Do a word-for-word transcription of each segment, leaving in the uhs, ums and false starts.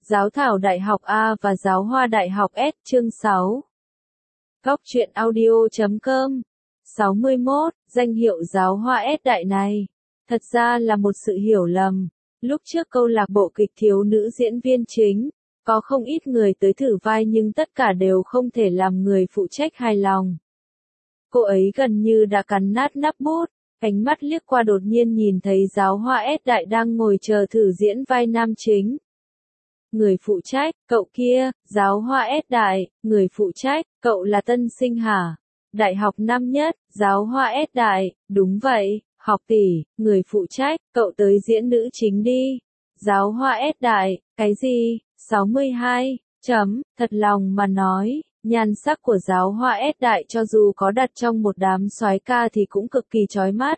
Giáo thảo Đại học A và Giáo hoa Đại học S chương sáu. Góc truyện audio chấm com. sáu mươi mốt. Danh hiệu Giáo hoa S đại này, thật ra là một sự hiểu lầm. Lúc trước câu lạc bộ kịch thiếu nữ diễn viên chính, có không ít người tới thử vai nhưng tất cả đều không thể làm người phụ trách hài lòng. Cô ấy gần như đã cắn nát nắp bút, ánh mắt liếc qua đột nhiên nhìn thấy Giáo hoa S đại đang ngồi chờ thử diễn vai nam chính. Người phụ trách, cậu kia, Giáo hoa S đại, người phụ trách, cậu là tân sinh hả? Đại học năm nhất, Giáo hoa S đại, đúng vậy, học tỷ, người phụ trách, cậu tới diễn nữ chính đi. Giáo hoa S đại, cái gì? sáu mươi hai, chấm, thật lòng mà nói, nhan sắc của Giáo hoa S đại cho dù có đặt trong một đám soái ca thì cũng cực kỳ chói mắt.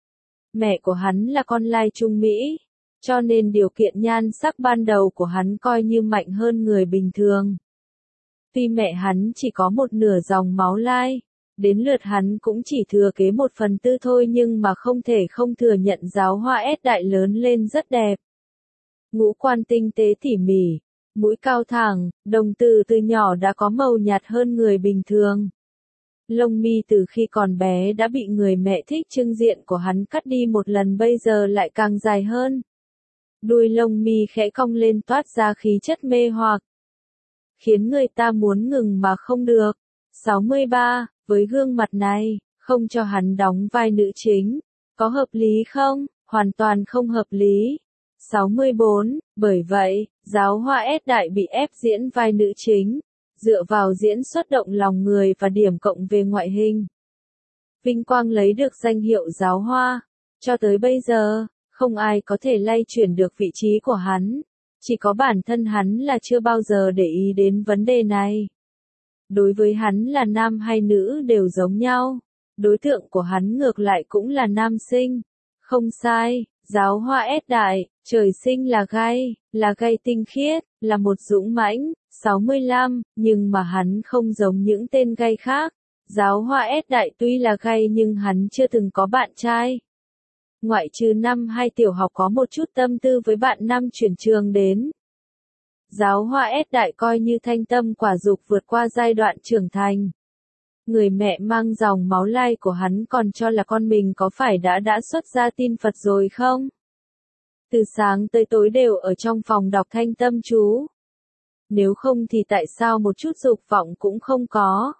Mẹ của hắn là con lai Trung Mỹ, cho nên điều kiện nhan sắc ban đầu của hắn coi như mạnh hơn người bình thường. Tuy mẹ hắn chỉ có một nửa dòng máu lai, đến lượt hắn cũng chỉ thừa kế một phần tư thôi nhưng mà không thể không thừa nhận Giáo hoa S đại lớn lên rất đẹp. Ngũ quan tinh tế tỉ mỉ, mũi cao thẳng, đồng tử từ nhỏ đã có màu nhạt hơn người bình thường. Lông mi từ khi còn bé đã bị người mẹ thích trưng diện của hắn cắt đi một lần bây giờ lại càng dài hơn. Đuôi lông mi khẽ cong lên toát ra khí chất mê hoặc, khiến người ta muốn ngừng mà không được. sáu mươi ba, với gương mặt này, không cho hắn đóng vai nữ chính, có hợp lý không? Hoàn toàn không hợp lý. sáu mươi bốn, bởi vậy, Giáo hoa S đại bị ép diễn vai nữ chính, dựa vào diễn xuất động lòng người và điểm cộng về ngoại hình. Vinh quang lấy được danh hiệu Giáo hoa, cho tới bây giờ, không ai có thể lay chuyển được vị trí của hắn, chỉ có bản thân hắn là chưa bao giờ để ý đến vấn đề này. Đối với hắn là nam hay nữ đều giống nhau, đối tượng của hắn ngược lại cũng là nam sinh. Không sai, Giáo hoa S đại, trời sinh là gay, là gay tinh khiết, là một dũng mãnh. sáu mươi lăm, nhưng mà hắn không giống những tên gay khác. Giáo hoa S đại tuy là gay nhưng hắn chưa từng có bạn trai. Ngoại trừ năm hai tiểu học có một chút tâm tư với bạn nam chuyển trường đến. Giáo hoa S đại coi như thanh tâm quả dục vượt qua giai đoạn trưởng thành. Người mẹ mang dòng máu lai của hắn còn cho là con mình có phải đã đã xuất gia tin Phật rồi không? Từ sáng tới tối đều ở trong phòng đọc thanh tâm chú. Nếu không thì tại sao một chút dục vọng cũng không có?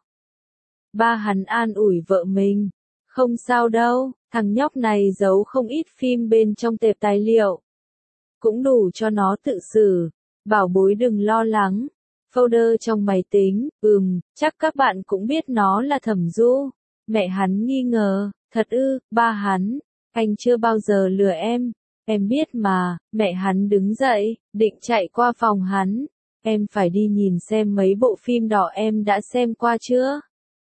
Ba hắn an ủi vợ mình. Không sao đâu, thằng nhóc này giấu không ít phim bên trong tệp tài liệu. Cũng đủ cho nó tự xử. Bảo bối đừng lo lắng. Folder trong máy tính, ừm, chắc các bạn cũng biết nó là Thẩm Du. Mẹ hắn nghi ngờ, thật ư, ba hắn, anh chưa bao giờ lừa em. Em biết mà, mẹ hắn đứng dậy, định chạy qua phòng hắn. Em phải đi nhìn xem mấy bộ phim đỏ em đã xem qua chưa?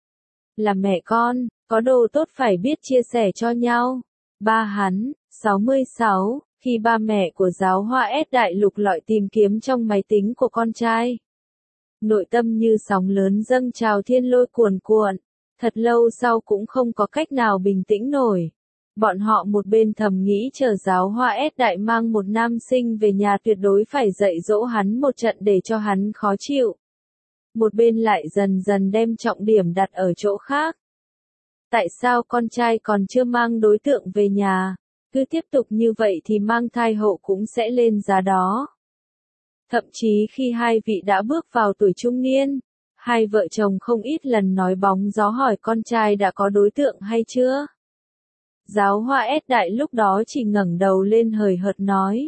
Là mẹ con, có đồ tốt phải biết chia sẻ cho nhau. Ba hắn, sáu mươi sáu, khi ba mẹ của Giáo hoa S đại lục lọi tìm kiếm trong máy tính của con trai. Nội tâm như sóng lớn dâng trào thiên lôi cuồn cuộn, thật lâu sau cũng không có cách nào bình tĩnh nổi. Bọn họ một bên thầm nghĩ chờ Giáo hoa S đại mang một nam sinh về nhà tuyệt đối phải dạy dỗ hắn một trận để cho hắn khó chịu. Một bên lại dần dần đem trọng điểm đặt ở chỗ khác. Tại sao con trai còn chưa mang đối tượng về nhà? Cứ tiếp tục như vậy thì mang thai hậu cũng sẽ lên giá đó. Thậm chí khi hai vị đã bước vào tuổi trung niên, hai vợ chồng không ít lần nói bóng gió hỏi con trai đã có đối tượng hay chưa. Giáo hoa S đại lúc đó chỉ ngẩng đầu lên hời hợt nói.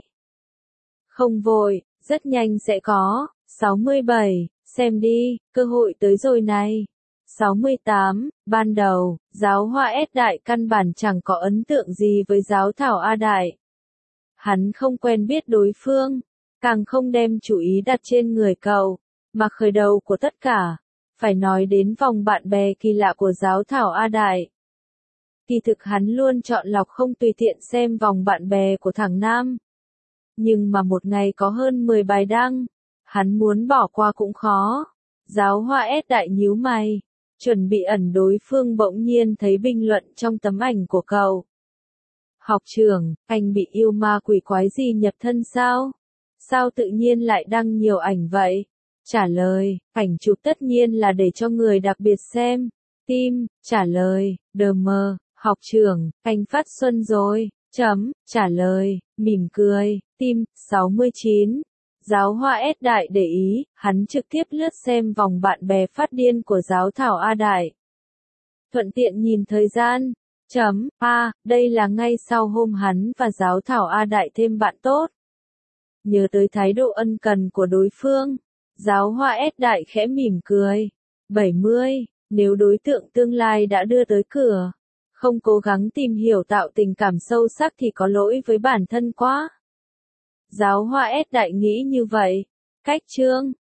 Không vội, rất nhanh sẽ có. sáu mươi bảy, xem đi, cơ hội tới rồi này. sáu mươi tám, ban đầu, Giáo hoa S đại căn bản chẳng có ấn tượng gì với Giáo thảo A đại. Hắn không quen biết đối phương, càng không đem chủ ý đặt trên người cậu, mà khởi đầu của tất cả, phải nói đến vòng bạn bè kỳ lạ của Giáo thảo A đại. Kỳ thực hắn luôn chọn lọc không tùy tiện xem vòng bạn bè của thằng Nam. Nhưng mà một ngày có hơn mười bài đăng, hắn muốn bỏ qua cũng khó. Giáo hoa S đại nhíu mày, chuẩn bị ẩn đối phương bỗng nhiên thấy bình luận trong tấm ảnh của cậu. Học trưởng, anh bị yêu ma quỷ quái gì nhập thân sao? Sao tự nhiên lại đăng nhiều ảnh vậy? Trả lời, ảnh chụp tất nhiên là để cho người đặc biệt xem. Tim, trả lời, đờ mờ, học trưởng, anh phát xuân rồi. Chấm, trả lời, mỉm cười, tim, sáu mươi chín. Giáo Hoa S Đại để ý, hắn trực tiếp lướt xem vòng bạn bè phát điên của giáo thảo A Đại. Thuận tiện nhìn thời gian. Chấm, a, đây là ngay sau hôm hắn và giáo thảo A Đại thêm bạn tốt. Nhớ tới thái độ ân cần của đối phương. Giáo Hoa S Đại khẽ mỉm cười. bảy mươi, nếu đối tượng tương lai đã đưa tới cửa, không cố gắng tìm hiểu tạo tình cảm sâu sắc thì có lỗi với bản thân quá. Giáo Hoa S Đại nghĩ như vậy. Cách chương